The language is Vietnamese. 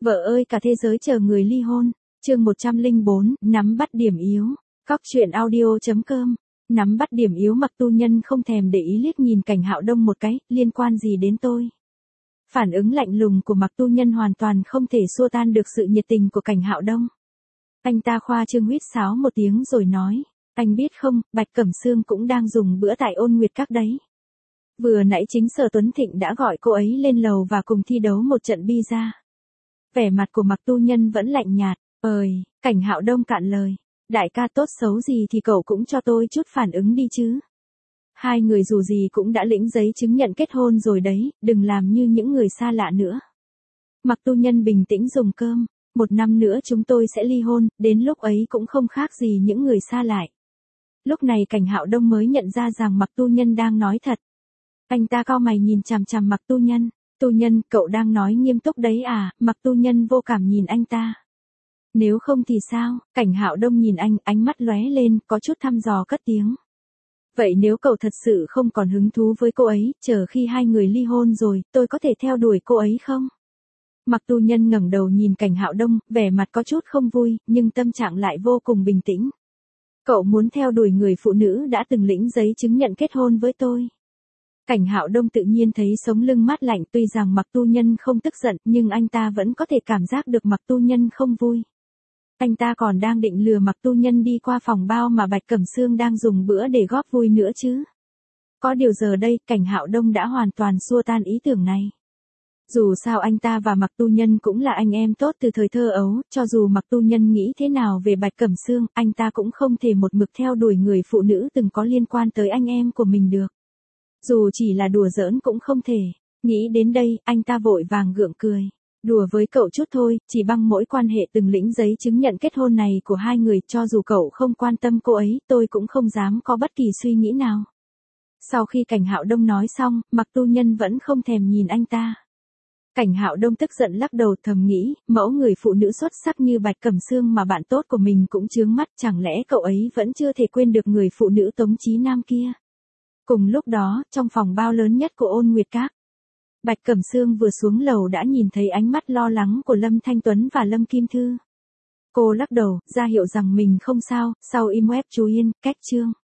Vợ ơi cả thế giới chờ người ly hôn. Chương 104, nắm bắt điểm yếu. Cóc truyện audio.com. Nắm bắt điểm yếu. Mặc Tu Nhân không thèm để ý liếc nhìn Cảnh Hạo Đông một cái, liên quan gì đến tôi. Phản ứng lạnh lùng của Mặc Tu Nhân hoàn toàn không thể xua tan được sự nhiệt tình của Cảnh Hạo Đông. Anh ta khoa trương huýt sáo một tiếng rồi nói, anh biết không, Bạch Cẩm Sương cũng đang dùng bữa tại Ôn Nguyệt Các đấy. Vừa nãy chính Sở Tuấn Thịnh đã gọi cô ấy lên lầu và cùng thi đấu một trận bi-ra. Vẻ mặt của Mặc Tu Nhân vẫn lạnh nhạt. Cảnh Hạo Đông cạn lời. Đại ca tốt xấu gì thì cậu cũng cho tôi chút phản ứng đi chứ. Hai người dù gì cũng đã lĩnh giấy chứng nhận kết hôn rồi đấy, đừng làm như những người xa lạ nữa. Mặc Tu Nhân bình tĩnh dùng cơm. 1 năm nữa chúng tôi sẽ ly hôn, đến lúc ấy cũng không khác gì những người xa lại. Lúc này Cảnh Hạo Đông mới nhận ra rằng Mặc Tu Nhân đang nói thật. Anh ta cau mày nhìn chằm chằm Mặc Tu Nhân. Tu Nhân, cậu đang nói nghiêm túc đấy à? Mặc Tu Nhân vô cảm nhìn anh ta. Nếu không thì sao? Cảnh Hạo Đông nhìn anh, ánh mắt lóe lên, có chút thăm dò cất tiếng. Vậy nếu cậu thật sự không còn hứng thú với cô ấy, chờ khi hai người ly hôn rồi, tôi có thể theo đuổi cô ấy không? Mặc Tu Nhân ngẩng đầu nhìn Cảnh Hạo Đông, vẻ mặt có chút không vui, nhưng tâm trạng lại vô cùng bình tĩnh. Cậu muốn theo đuổi người phụ nữ đã từng lĩnh giấy chứng nhận kết hôn với tôi. Cảnh Hạo Đông tự nhiên thấy sống lưng mát lạnh, tuy rằng Mặc Tu Nhân không tức giận, nhưng anh ta vẫn có thể cảm giác được Mặc Tu Nhân không vui. Anh ta còn đang định lừa Mặc Tu Nhân đi qua phòng bao mà Bạch Cẩm Sương đang dùng bữa để góp vui nữa chứ. Có điều giờ đây, Cảnh Hạo Đông đã hoàn toàn xua tan ý tưởng này. Dù sao anh ta và Mặc Tu Nhân cũng là anh em tốt từ thời thơ ấu, cho dù Mặc Tu Nhân nghĩ thế nào về Bạch Cẩm Sương, anh ta cũng không thể một mực theo đuổi người phụ nữ từng có liên quan tới anh em của mình được. Dù chỉ là đùa giỡn cũng không thể. Nghĩ đến đây, anh ta vội vàng gượng cười. Đùa với cậu chút thôi, chỉ bằng mỗi quan hệ từng lĩnh giấy chứng nhận kết hôn này của hai người, cho dù cậu không quan tâm cô ấy, tôi cũng không dám có bất kỳ suy nghĩ nào. Sau khi Cảnh Hạo Đông nói xong, Mặc Tu Nhân vẫn không thèm nhìn anh ta. Cảnh Hạo Đông tức giận lắc đầu thầm nghĩ, mẫu người phụ nữ xuất sắc như Bạch Cẩm Sương mà bạn tốt của mình cũng chướng mắt, chẳng lẽ cậu ấy vẫn chưa thể quên được người phụ nữ Tống Chí Nam kia. Cùng lúc đó, trong phòng bao lớn nhất của Ôn Nguyệt Các, Bạch Cẩm Sương vừa xuống lầu đã nhìn thấy ánh mắt lo lắng của Lâm Thanh Tuấn và Lâm Kim Thư. Cô lắc đầu, ra hiệu rằng mình không sao, sau im web chú yên, cách chương.